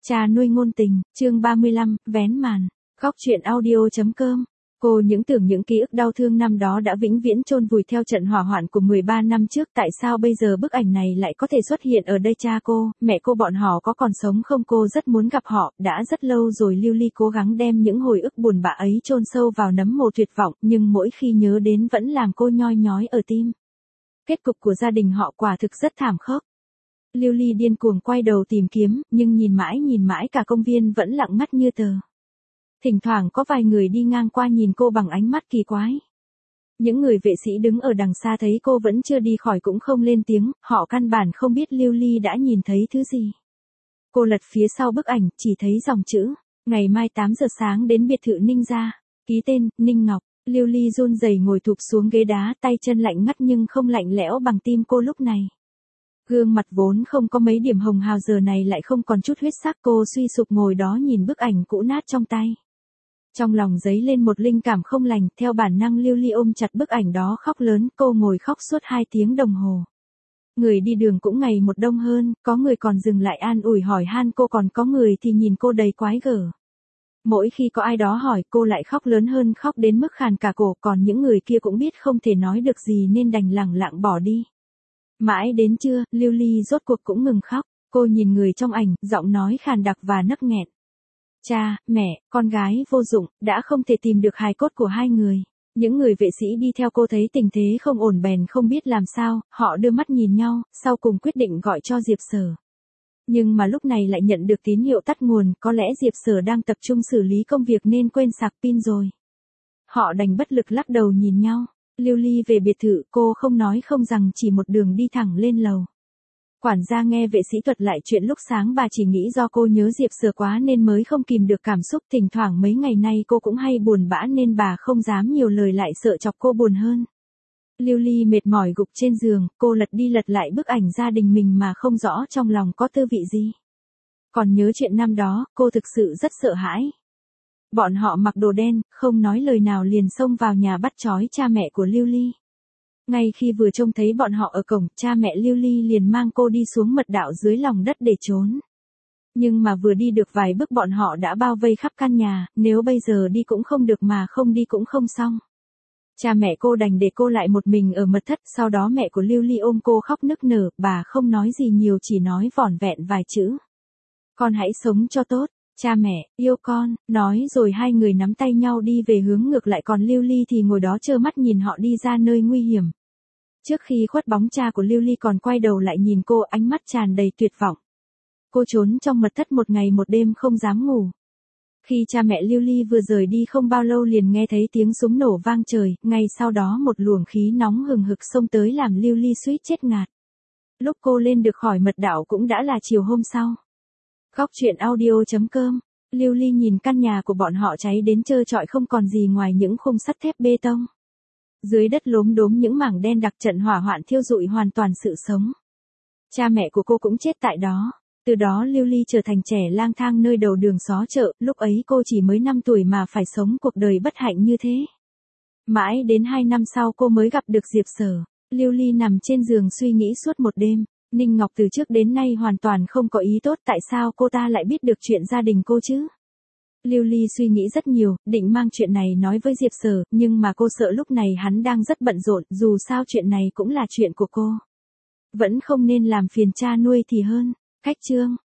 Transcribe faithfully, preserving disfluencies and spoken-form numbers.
Cha nuôi ngôn tình, chương ba mươi lăm, vén màn. Góc truyện audio chấm com. Cô những tưởng những ký ức đau thương năm đó đã vĩnh viễn chôn vùi theo trận hỏa hoạn của mười ba năm trước, tại sao bây giờ bức ảnh này lại có thể xuất hiện ở đây? Cha cô, mẹ cô bọn họ có còn sống không? Cô rất muốn gặp họ, đã rất lâu rồi. Lưu Ly cố gắng đem những hồi ức buồn bã ấy chôn sâu vào nấm mồ tuyệt vọng, nhưng mỗi khi nhớ đến vẫn làm cô nhoi nhói ở tim. Kết cục của gia đình họ quả thực rất thảm khốc. Lưu Ly điên cuồng quay đầu tìm kiếm, nhưng nhìn mãi nhìn mãi cả công viên vẫn lặng mắt như tờ. Thỉnh thoảng có vài người đi ngang qua nhìn cô bằng ánh mắt kỳ quái. Những người vệ sĩ đứng ở đằng xa thấy cô vẫn chưa đi khỏi cũng không lên tiếng, họ căn bản không biết Lưu Ly đã nhìn thấy thứ gì. Cô lật phía sau bức ảnh, chỉ thấy dòng chữ, ngày mai tám giờ sáng đến biệt thự Ninh gia, ký tên, Ninh Ngọc. Lưu Ly run rẩy ngồi thụp xuống ghế đá, tay chân lạnh ngắt nhưng không lạnh lẽo bằng tim cô lúc này. Gương mặt vốn không có mấy điểm hồng hào giờ này lại không còn chút huyết sắc. Cô suy sụp ngồi đó nhìn bức ảnh cũ nát trong tay. Trong lòng dấy lên một linh cảm không lành, theo bản năng Lưu Ly ôm chặt bức ảnh đó khóc lớn. Cô ngồi khóc suốt hai tiếng đồng hồ. Người đi đường cũng ngày một đông hơn, có người còn dừng lại an ủi hỏi han cô, còn có người thì nhìn cô đầy quái gở. Mỗi khi có ai đó hỏi cô lại khóc lớn hơn, khóc đến mức khàn cả cổ, còn những người kia cũng biết không thể nói được gì nên đành lẳng lặng bỏ đi. Mãi đến trưa, Lưu Ly rốt cuộc cũng ngừng khóc, cô nhìn người trong ảnh, giọng nói khàn đặc và nấc nghẹn. Cha, mẹ, con gái vô dụng, đã không thể tìm được hài cốt của hai người. Những người vệ sĩ đi theo cô thấy tình thế không ổn bèn không biết làm sao, họ đưa mắt nhìn nhau, sau cùng quyết định gọi cho Diệp Sở. Nhưng mà lúc này lại nhận được tín hiệu tắt nguồn, có lẽ Diệp Sở đang tập trung xử lý công việc nên quên sạc pin rồi. Họ đành bất lực lắc đầu nhìn nhau. Lưu Ly về biệt thự, cô không nói không rằng chỉ một đường đi thẳng lên lầu. Quản gia nghe vệ sĩ thuật lại chuyện lúc sáng, bà chỉ nghĩ do cô nhớ Diệp Sở quá nên mới không kìm được cảm xúc. Thỉnh thoảng mấy ngày nay cô cũng hay buồn bã nên bà không dám nhiều lời, lại sợ chọc cô buồn hơn. Lưu Ly mệt mỏi gục trên giường, cô lật đi lật lại bức ảnh gia đình mình mà không rõ trong lòng có tư vị gì. Còn nhớ chuyện năm đó, cô thực sự rất sợ hãi. Bọn họ mặc đồ đen, không nói lời nào liền xông vào nhà bắt trói cha mẹ của Lưu Ly. Ngay khi vừa trông thấy bọn họ ở cổng, cha mẹ Lưu Ly liền mang cô đi xuống mật đạo dưới lòng đất để trốn. Nhưng mà vừa đi được vài bước bọn họ đã bao vây khắp căn nhà, nếu bây giờ đi cũng không được mà không đi cũng không xong. Cha mẹ cô đành để cô lại một mình ở mật thất, sau đó mẹ của Lưu Ly ôm cô khóc nức nở, bà không nói gì nhiều, chỉ nói vỏn vẹn vài chữ. Con hãy sống cho tốt. Cha mẹ, yêu con, nói rồi hai người nắm tay nhau đi về hướng ngược lại, còn Lưu Ly thì ngồi đó trơ mắt nhìn họ đi ra nơi nguy hiểm. Trước khi khuất bóng, cha của Lưu Ly còn quay đầu lại nhìn cô, ánh mắt tràn đầy tuyệt vọng. Cô trốn trong mật thất một ngày một đêm không dám ngủ. Khi cha mẹ Lưu Ly vừa rời đi không bao lâu liền nghe thấy tiếng súng nổ vang trời, ngay sau đó một luồng khí nóng hừng hực xông tới làm Lưu Ly suýt chết ngạt. Lúc cô lên được khỏi mật đạo cũng đã là chiều hôm sau. Góc truyện audio chấm com. Lưu Ly nhìn căn nhà của bọn họ cháy đến trơ trọi, không còn gì ngoài những khung sắt thép bê tông. Dưới đất lốm đốm những mảng đen đặc, trận hỏa hoạn thiêu rụi hoàn toàn sự sống. Cha mẹ của cô cũng chết tại đó. Từ đó Lưu Ly trở thành trẻ lang thang nơi đầu đường xó chợ, lúc ấy cô chỉ mới năm tuổi mà phải sống cuộc đời bất hạnh như thế. Mãi đến hai năm sau cô mới gặp được Diệp Sở. Lưu Ly nằm trên giường suy nghĩ suốt một đêm. Ninh Ngọc từ trước đến nay hoàn toàn không có ý tốt, tại sao cô ta lại biết được chuyện gia đình cô chứ? Lưu Ly suy nghĩ rất nhiều, định mang chuyện này nói với Diệp Sở, nhưng mà cô sợ lúc này hắn đang rất bận rộn, dù sao chuyện này cũng là chuyện của cô. Vẫn không nên làm phiền cha nuôi thì hơn. Cách chương